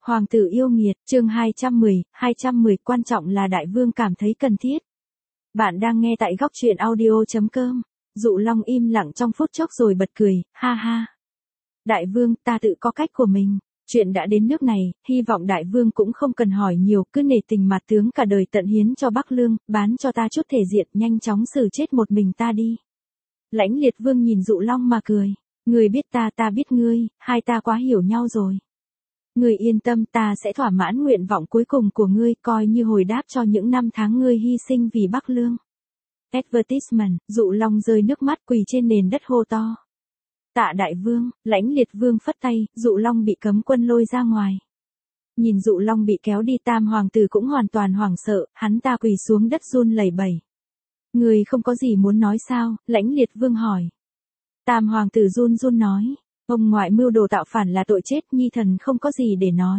Hoàng tử yêu nghiệt, chương 210 quan trọng là đại vương cảm thấy cần thiết. Bạn đang nghe tại góc truyện audio.com. Dụ Long im lặng trong phút chốc rồi bật cười, ha ha. Đại vương, ta tự có cách của mình. Chuyện đã đến nước này, hy vọng đại vương cũng không cần hỏi nhiều, cứ nể tình mặt tướng cả đời tận hiến cho Bắc Lương, bán cho ta chút thể diện, nhanh chóng xử chết một mình ta đi. Lãnh Liệt Vương nhìn Dụ Long mà cười. Ngươi biết ta biết ngươi, hai ta quá hiểu nhau rồi. Ngươi yên tâm, ta sẽ thỏa mãn nguyện vọng cuối cùng của ngươi, coi như hồi đáp cho những năm tháng ngươi hy sinh vì Bắc Lương. Advertisement, Dụ Long rơi nước mắt quỳ trên nền đất hô to. Tạ đại vương, Lãnh Liệt Vương phất tay, Dụ Long bị cấm quân lôi ra ngoài. Nhìn Dụ Long bị kéo đi, Tam hoàng tử cũng hoàn toàn hoảng sợ, hắn ta quỳ xuống đất run lẩy bẩy. Ngươi không có gì muốn nói sao? Lãnh Liệt Vương hỏi. Tam hoàng tử run run nói. Ông ngoại mưu đồ tạo phản là tội chết, nhi thần không có gì để nói.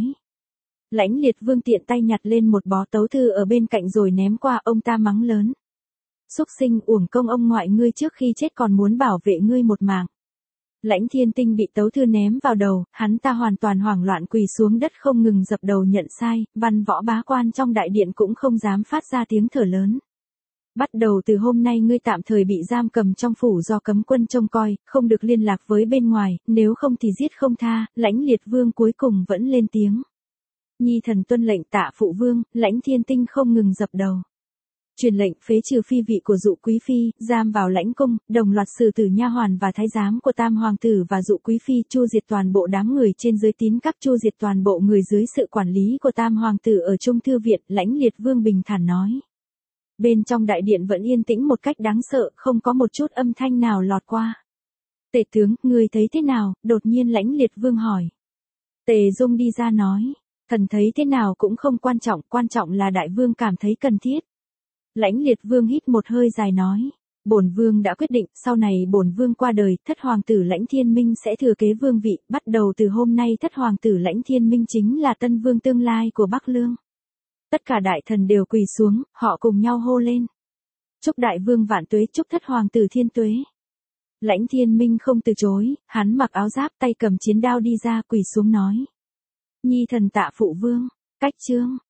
Lãnh Liệt Vương tiện tay nhặt lên một bó tấu thư ở bên cạnh rồi ném qua, ông ta mắng lớn. Súc sinh, uổng công ông ngoại ngươi trước khi chết còn muốn bảo vệ ngươi một mạng. Lãnh Thiên Tinh bị tấu thư ném vào đầu, hắn ta hoàn toàn hoảng loạn quỳ xuống đất không ngừng dập đầu nhận sai, văn võ bá quan trong đại điện cũng không dám phát ra tiếng thở lớn. Bắt đầu từ hôm nay ngươi tạm thời bị giam cầm trong phủ do cấm quân trông coi, không được liên lạc với bên ngoài, nếu không thì giết không tha. Lãnh Liệt Vương cuối cùng vẫn lên tiếng. Nhi thần tuân lệnh tạ phụ vương. Lãnh Thiên Tinh không ngừng dập đầu. Truyền lệnh phế trừ phi vị của Dụ quý phi, giam vào lãnh cung, đồng loạt xử tử nha hoàn và thái giám của Tam hoàng tử và Dụ quý phi, chu diệt toàn bộ đám người trên dưới tín cấp, chu diệt toàn bộ người dưới sự quản lý của Tam hoàng tử ở Trung thư viện. Lãnh Liệt Vương bình thản nói. Bên trong đại điện vẫn yên tĩnh một cách đáng sợ, không có một chút âm thanh nào lọt qua. Tề tướng, ngươi thấy thế nào? Đột nhiên Lãnh Liệt Vương hỏi. Tề Dung đi ra nói. Thần thấy thế nào cũng không quan trọng là đại vương cảm thấy cần thiết. Lãnh Liệt Vương hít một hơi dài nói. Bổn vương đã quyết định, sau này bổn vương qua đời, thất hoàng tử Lãnh Thiên Minh sẽ thừa kế vương vị, bắt đầu từ hôm nay thất hoàng tử Lãnh Thiên Minh chính là tân vương tương lai của Bắc Lương. Tất cả đại thần đều quỳ xuống, họ cùng nhau hô lên. Chúc đại vương vạn tuế, chúc thất hoàng tử thiên tuế. Lãnh Thiên Minh không từ chối, hắn mặc áo giáp, tay cầm chiến đao đi ra, quỳ xuống nói. Nhi thần tạ phụ vương. Cách chương.